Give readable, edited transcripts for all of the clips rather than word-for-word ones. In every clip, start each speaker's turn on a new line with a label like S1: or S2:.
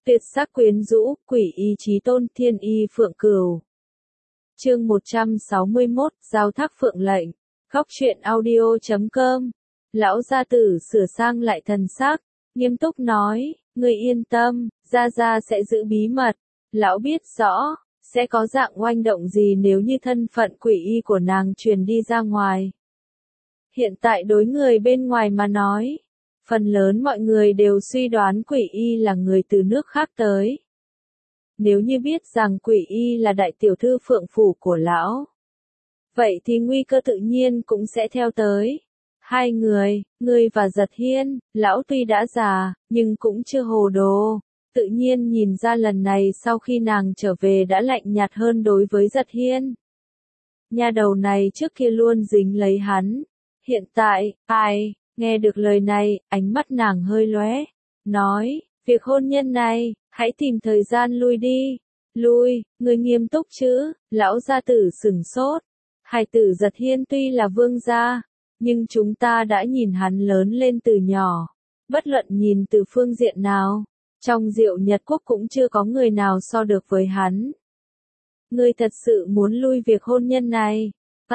S1: Tuyệt sắc quyến rũ, quỷ y chí tôn, thiên y phượng cửu. Chương 161, giao thác phượng lệnh. Góc truyện audio.com. Lão gia tử sửa sang lại thần sắc, nghiêm túc nói, ngươi yên tâm, gia gia sẽ giữ bí mật. Lão biết rõ, sẽ có dạng oanh động gì nếu như thân phận quỷ y của nàng truyền đi ra ngoài. Hiện tại đối người bên ngoài mà nói, phần lớn mọi người đều suy đoán quỷ y là người từ nước khác tới. Nếu như biết rằng quỷ y là đại tiểu thư phượng phủ của lão, vậy thì nguy cơ tự nhiên cũng sẽ theo tới. Hai người, ngươi và Giật Hiên, lão tuy đã già, nhưng cũng chưa hồ đồ. Tự nhiên nhìn ra lần này sau khi nàng trở về đã lạnh nhạt hơn đối với Giật Hiên. Nha đầu này trước kia luôn dính lấy hắn. Hiện tại, nghe được lời này, ánh mắt nàng hơi lóe, nói, việc hôn nhân này, hãy tìm thời gian lui đi. Lui, người nghiêm túc chứ? Lão gia tử sửng sốt. Hài tử Giật Hiên tuy là vương gia, nhưng chúng ta đã nhìn hắn lớn lên từ nhỏ. Bất luận nhìn từ phương diện nào, trong Diệu Nhật Quốc cũng chưa có người nào so được với hắn. Ngươi thật sự muốn lui việc hôn nhân này?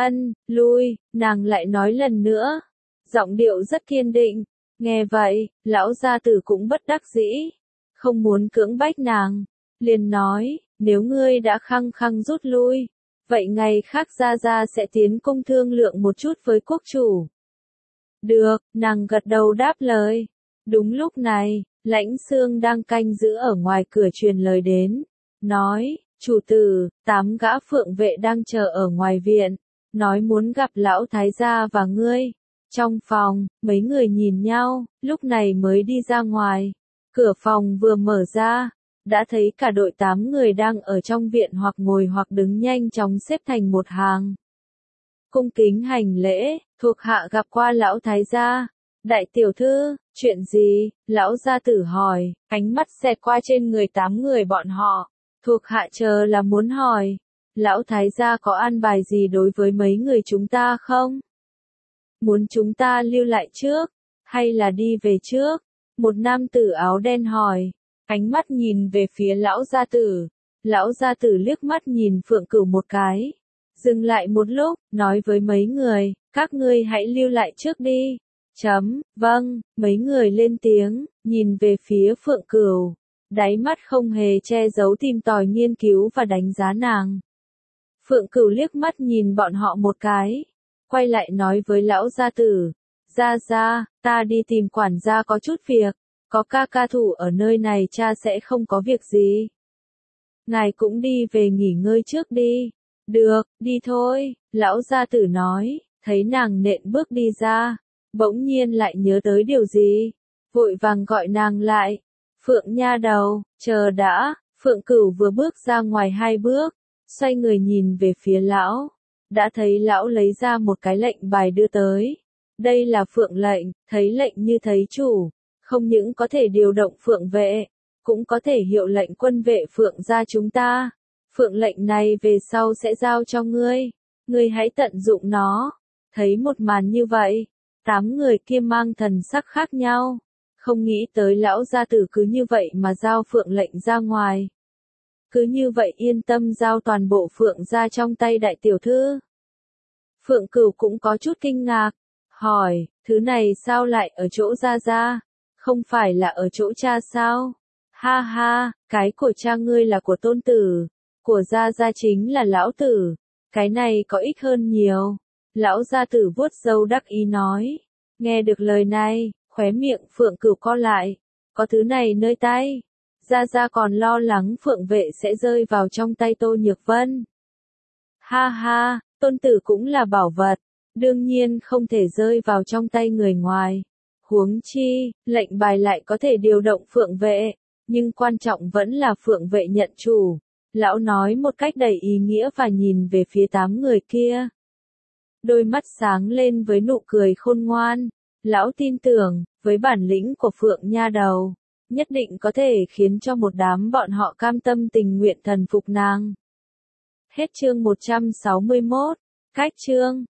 S1: Lui, nàng lại nói lần nữa. Giọng điệu rất kiên định. Nghe vậy, lão gia tử cũng bất đắc dĩ. Không muốn cưỡng bách nàng. Liền nói, nếu ngươi đã khăng khăng rút lui, vậy ngày khác gia gia sẽ tiến cung thương lượng một chút với quốc chủ. Được, nàng gật đầu đáp lời. Đúng lúc này, Lãnh Xương đang canh giữ ở ngoài cửa truyền lời đến. Nói, chủ tử, 8 gã phượng vệ đang chờ ở ngoài viện. Nói muốn gặp lão thái gia và ngươi. Trong phòng, mấy người nhìn nhau, lúc này mới đi ra ngoài. Cửa phòng vừa mở ra, đã thấy cả đội 8 người đang ở trong viện hoặc ngồi hoặc đứng nhanh chóng xếp thành một hàng. Cung kính hành lễ, thuộc hạ gặp qua lão thái gia. Đại tiểu thư, chuyện gì? Lão gia tử hỏi, ánh mắt xẹt qua trên người 8 người bọn họ. Thuộc hạ chờ là muốn hỏi, lão thái gia có an bài gì đối với mấy người chúng ta không? Muốn chúng ta lưu lại trước, hay là đi về trước? Một nam tử áo đen hỏi, ánh mắt nhìn về phía lão gia tử. Lão gia tử liếc mắt nhìn Phượng Cửu một cái, dừng lại một lúc, nói với mấy người, các ngươi hãy lưu lại trước đi. Vâng, mấy người lên tiếng, nhìn về phía Phượng Cửu, đáy mắt không hề che giấu tìm tòi nghiên cứu và đánh giá nàng. Phượng Cửu liếc mắt nhìn bọn họ một cái, quay lại nói với lão gia tử, gia, ta đi tìm quản gia có chút việc, có ca thủ ở nơi này cha sẽ không có việc gì. Ngài cũng đi về nghỉ ngơi trước đi. Được, đi thôi, lão gia tử nói, thấy nàng nện bước đi ra, bỗng nhiên lại nhớ tới điều gì, vội vàng gọi nàng lại. Phượng nha đầu, chờ đã. Phượng Cửu vừa bước ra ngoài 2 bước, xoay người nhìn về phía lão, đã thấy lão lấy ra một cái lệnh bài đưa tới. Đây là phượng lệnh, thấy lệnh như thấy chủ, không những có thể điều động phượng vệ, cũng có thể hiệu lệnh quân vệ phượng gia chúng ta. Phượng lệnh này về sau sẽ giao cho ngươi, ngươi hãy tận dụng nó. Thấy một màn như vậy, 8 người kia mang thần sắc khác nhau, không nghĩ tới lão gia tử cứ như vậy mà giao phượng lệnh ra ngoài. Cứ như vậy yên tâm giao toàn bộ phượng gia trong tay đại tiểu thư. Phượng Cửu cũng có chút kinh ngạc, hỏi, thứ này sao lại ở chỗ gia gia, không phải là ở chỗ cha sao? Ha, cái của cha ngươi là của tôn tử, của gia gia chính là lão tử, cái này có ích hơn nhiều. Lão gia tử vuốt râu đắc ý nói, nghe được lời này, khóe miệng Phượng Cửu co lại, có thứ này nơi tay, gia còn lo lắng phượng vệ sẽ rơi vào trong tay Tô Nhược Vân. Ha, tôn tử cũng là bảo vật, đương nhiên không thể rơi vào trong tay người ngoài. Huống chi, lệnh bài lại có thể điều động phượng vệ, nhưng quan trọng vẫn là phượng vệ nhận chủ. Lão nói một cách đầy ý nghĩa và nhìn về phía 8 người kia. Đôi mắt sáng lên với nụ cười khôn ngoan. Lão tin tưởng, với bản lĩnh của Phượng nha đầu, nhất định có thể khiến cho một đám bọn họ cam tâm tình nguyện thần phục nàng. Hết chương 161. Cách chương